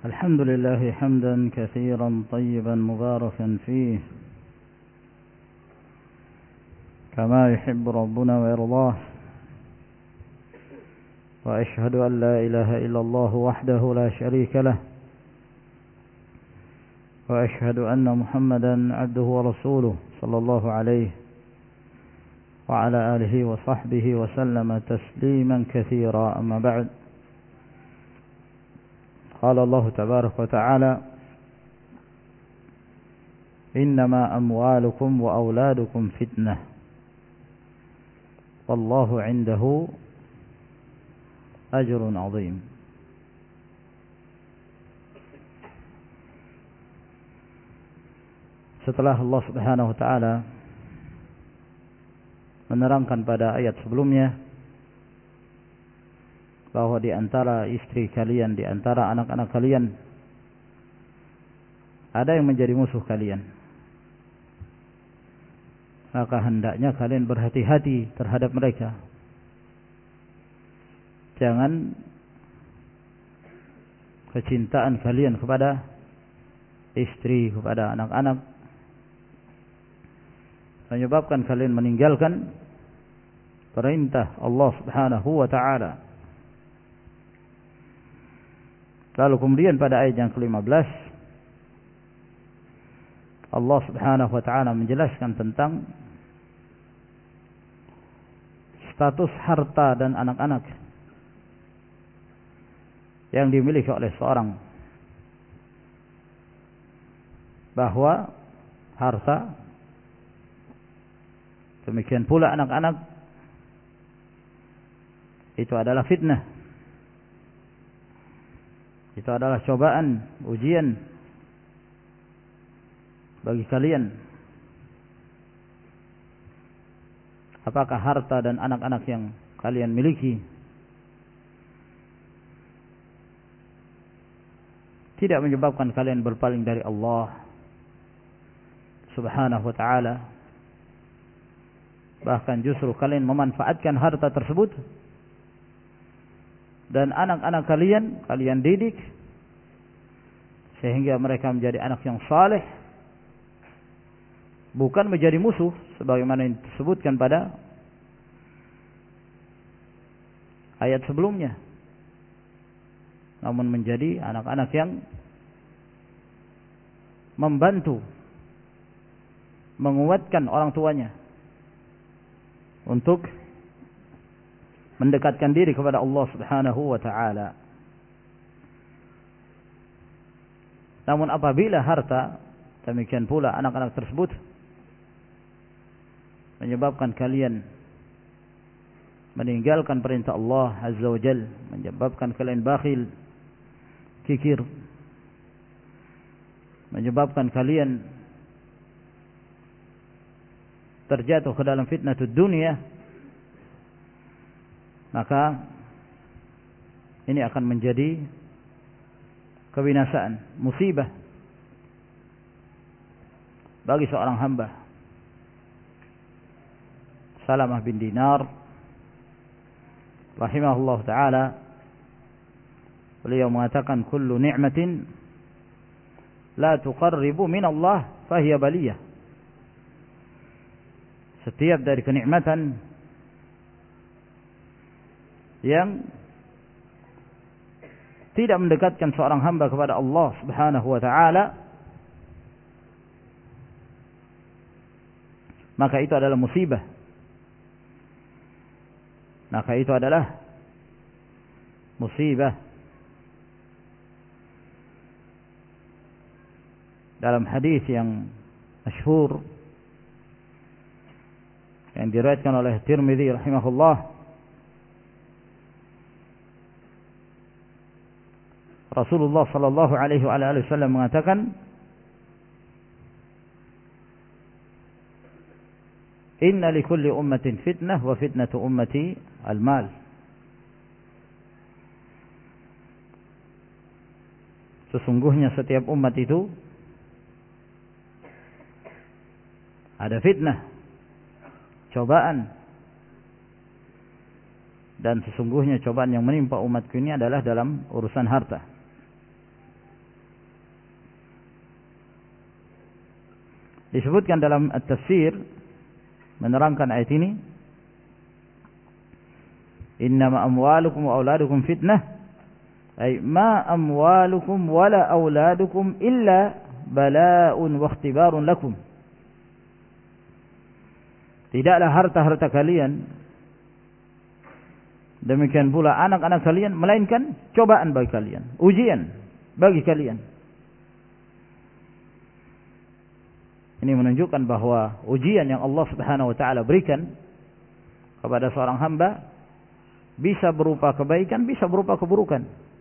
الحمد لله حمدا كثيرا طيبا مباركا فيه كما يحب ربنا ويرضاه، وأشهد أن لا إله إلا الله وحده لا شريك له، وأشهد أن محمدا عبده ورسوله صلى الله عليه وعلى آله وصحبه وسلم تسليما كثيرا. أما بعد، قال الله تبارك وتعالى: إنما أموالكم وأولادكم فتنة والله عنده أجر عظيم. Setelah Allah Subhanahu wa taala menerangkan pada ayat sebelumnya bahwa di antara istri kalian, di antara anak-anak kalian ada yang menjadi musuh kalian, maka hendaknya kalian berhati-hati terhadap mereka. Jangan kecintaan kalian kepada istri, kepada anak-anak menyebabkan kalian meninggalkan perintah Allah Subhanahu wa taala. Lalu kemudian pada ayat yang ke-15 Allah Subhanahu wa taala menjelaskan tentang status harta dan anak-anak yang dimiliki oleh seorang, bahwa harta demikian pula anak-anak itu adalah fitnah. Itu adalah cobaan, ujian bagi kalian. Apakah harta dan anak-anak yang kalian miliki tidak menyebabkan kalian berpaling dari Allah Subhanahu wa taala? Bahkan justru kalian memanfaatkan harta tersebut dan anak-anak kalian didik sehingga mereka menjadi anak yang saleh, bukan menjadi musuh sebagaimana yang disebutkan pada ayat sebelumnya, namun menjadi anak-anak yang membantu, menguatkan orang tuanya untuk mendekatkan diri kepada Allah Subhanahu wa taala. Namun apabila harta, demikian pula anak-anak tersebut menyebabkan kalian meninggalkan perintah Allah Azza wa Jalla, menyebabkan kalian bakhil, kikir, menyebabkan kalian terjatuh ke dalam fitnah dunia, maka ini akan menjadi kebinasaan, musibah bagi seorang hamba. Salamah bin Dinar rahimahullah ta'ala, beliau mengatakan, kullu ni'matin la tuqarribu min Allah fahiya baliyah. Setiap dari kenikmatan yang tidak mendekatkan seorang hamba kepada Allah Subhanahu wa taala, maka itu adalah musibah. Maka itu adalah musibah. Dalam hadis yang masyhur yang diriwayatkan oleh Tirmidzi rahimahullah, Rasulullah sallallahu alaihi wasallam mengatakan, inna likulli ummatin fitnah wa fitnatu ummati al-mal. Sesungguhnya setiap umat itu ada fitnah, cobaan, dan sesungguhnya cobaan yang menimpa umatku ini adalah dalam urusan harta. Disebutkan dalam at-tafsir menerangkan ayat ini, innama amwalukum wa auladukum fitnah, ay ma amwalukum wala auladukum illa bala'un wa ikhtibarun lakum. Tidaklah harta-harta kalian, demikian pula anak-anak kalian, melainkan cobaan bagi kalian, ujian bagi kalian. Ini menunjukkan bahwa ujian yang Allah Subhanahu wa taala berikan kepada seorang hamba bisa berupa kebaikan, bisa berupa keburukan.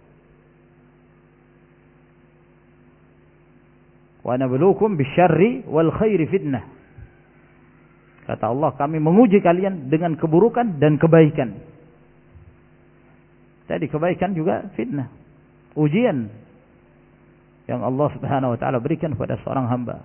Wa nabluukum bisyarri wal khairi fitnah. Kata Allah, kami menguji kalian dengan keburukan dan kebaikan. Jadi kebaikan juga fitnah, ujian yang Allah Subhanahu wa taala berikan kepada seorang hamba.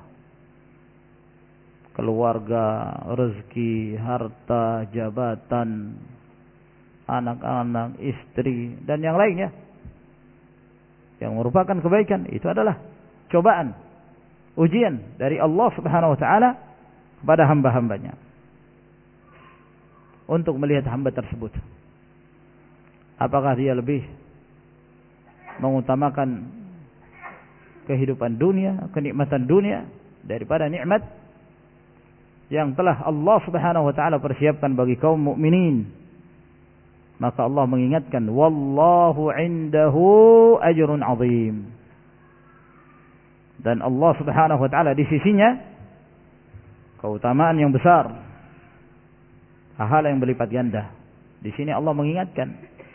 Keluarga, rezeki, harta, jabatan, anak-anak, istri, dan yang lainnya yang merupakan kebaikan, itu adalah cobaan, ujian dari Allah Subhanahu wa taala kepada hamba-hambanya untuk melihat hamba tersebut, apakah dia lebih mengutamakan kehidupan dunia, kenikmatan dunia daripada nikmat yang telah Allah Subhanahu wa taala persiapkan bagi kaum mukminin. Maka Allah mengingatkan, wallahu indahu ajrun azim. Dan Allah Subhanahu wa taala di sisinya keutamaan yang besar, pahala yang berlipat ganda. Di sini Allah mengingatkan,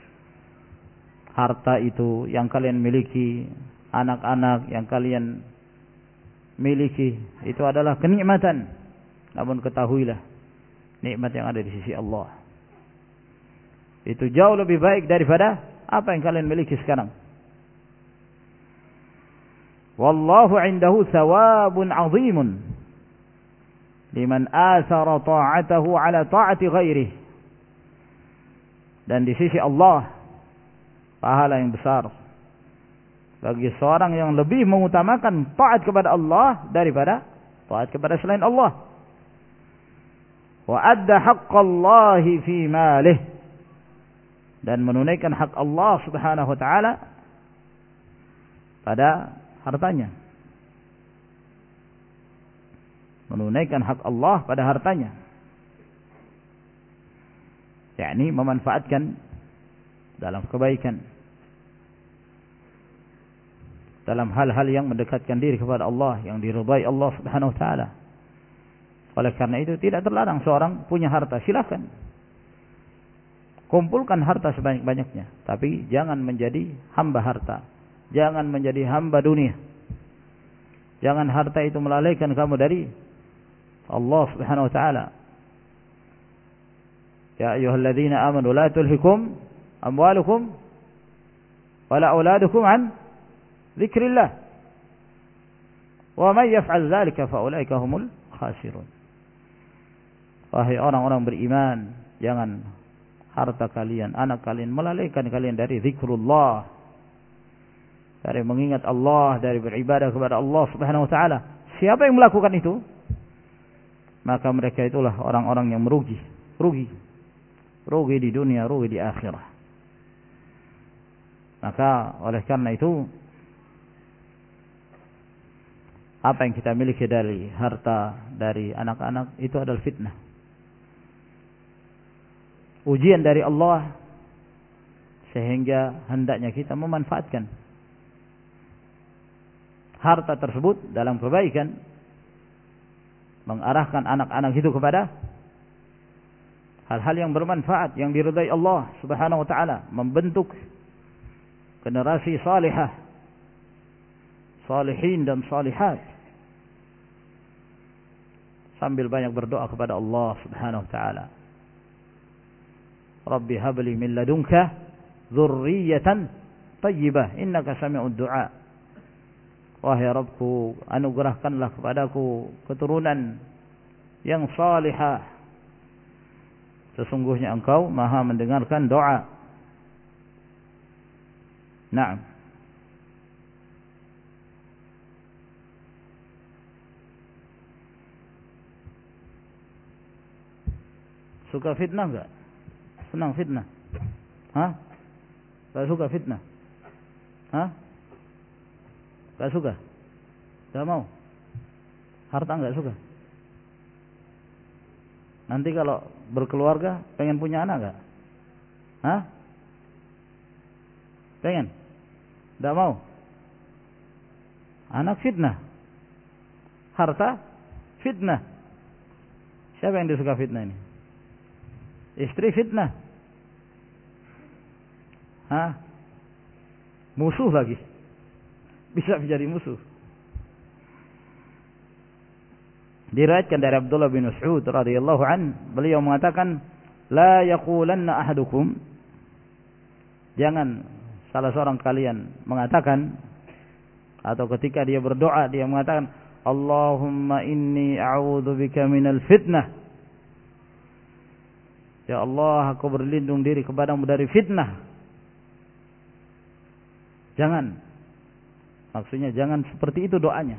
harta itu yang kalian miliki, anak-anak yang kalian miliki, itu adalah kenikmatan. Namun ketahuilah, nikmat yang ada di sisi Allah itu jauh lebih baik daripada apa yang kalian miliki sekarang. Wallahu indahu thawabun azimun liman athara ta'atahu ala ta'ati ghairih. Dan di sisi Allah pahala yang besar bagi seorang yang lebih mengutamakan taat kepada Allah daripada taat kepada selain Allah. Wa adda haqqallahi fi malih, dan menunaikan hak Allah Subhanahu wa taala pada hartanya. Menunaikan hak Allah pada hartanya, yakni memanfaatkan dalam kebaikan, dalam hal-hal yang mendekatkan diri kepada Allah, yang diridai Allah Subhanahu wa taala. Oleh karena itu tidak terlarang seorang punya harta, silakan kumpulkan harta sebanyak-banyaknya, tapi jangan menjadi hamba harta, jangan menjadi hamba dunia. Jangan harta itu melalaikan kamu dari Allah Subhanahu wa taala. Ya ayyuhalladzina amanu la tulhikum amwalukum wala auladukum an dzikrillah wa man yaf'al dzalika fa ulaika humul khasirun. Wahai orang-orang beriman, jangan harta kalian, anak kalian melalaikan kalian dari zikrullah, dari mengingat Allah, dari beribadah kepada Allah Subhanahu wa taala. Siapa yang melakukan itu, maka mereka itulah orang-orang yang merugi, rugi di dunia, rugi di akhirat. Maka oleh karena itu, apa yang kita miliki dari harta, dari anak-anak, itu adalah fitnah, ujian dari Allah, sehingga hendaknya kita memanfaatkan harta tersebut dalam kebaikan, mengarahkan anak-anak itu kepada hal-hal yang bermanfaat, yang diridai Allah Subhanahu wa taala, membentuk generasi salihah, salihin dan salihat, sambil banyak berdoa kepada Allah Subhanahu wa taala. Rabbi habli min ladunka dzurriyyatan thayyibah innaka sami'ud du'a. Wahai Rabbku, anugerahkanlah kepadaku keturunan yang salihah, sesungguhnya Engkau Maha mendengarkan doa. Naam. Suka fitnah enggak? Senang fitnah? Hah? Enggak suka fitnah? Hah? Enggak suka? Enggak mau? Harta enggak suka? Nanti kalau berkeluarga pengen punya anak enggak? Hah? Pengen? Enggak mau? Anak fitnah. Harta fitnah. Siapa yang disuka fitnah ini? Istri fitnah. Hah? Musuh lagi. Bisa menjadi musuh. Diriwayatkan dari Abdullah bin Mas'ud radhiyallahu an, beliau mengatakan, "La yaqulanna ahadukum," jangan salah seorang kalian mengatakan, atau ketika dia berdoa dia mengatakan, "Allahumma inni a'udzubika minal fitnah." Ya Allah, aku berlindung diri kepadamu dari fitnah. Jangan. Maksudnya jangan seperti itu doanya.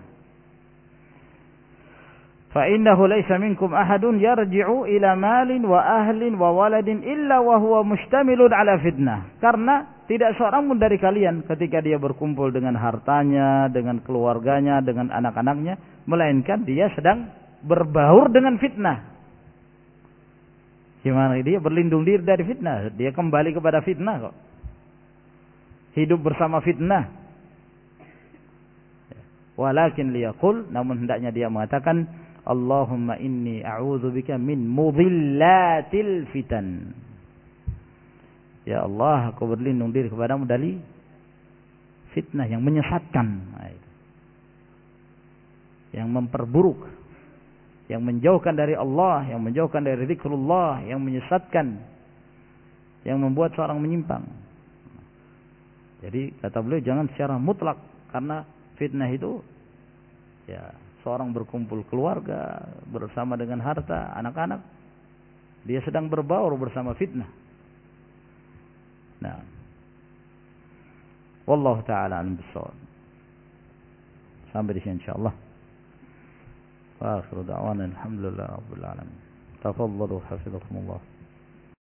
Fa innahu laisa minkum ahadun yarji'u ila malin wa ahlin wa waladin illa wa huwa mustamilun ala fitnah. Karena tidak seorang pun dari kalian ketika dia berkumpul dengan hartanya, dengan keluarganya, dengan anak-anaknya, melainkan dia sedang berbaur dengan fitnah. Gimana dia berlindung diri dari fitnah? Dia kembali kepada fitnah kok. Hidup bersama fitnah. Walakin liyaqul, namun hendaknya dia mengatakan, Allahumma inni a'udzubika min mudhillatil fitan. Ya Allah, aku berlindung diri kepadamu dari fitnah yang menyesatkan, yang memperburuk, yang menjauhkan dari Allah, yang menjauhkan dari zikrullah, yang menyesatkan, yang membuat seorang menyimpang. Jadi kata beliau jangan secara mutlak, karena fitnah itu ya seorang berkumpul keluarga bersama dengan harta, anak-anak, dia sedang berbaur bersama fitnah. Nah, wallahu taala alim bissawab. Sampai di sini insyaallah. Wa akhiru da'wana alhamdulillahi rabbil alamin. Tafadhalu hafizakumullah.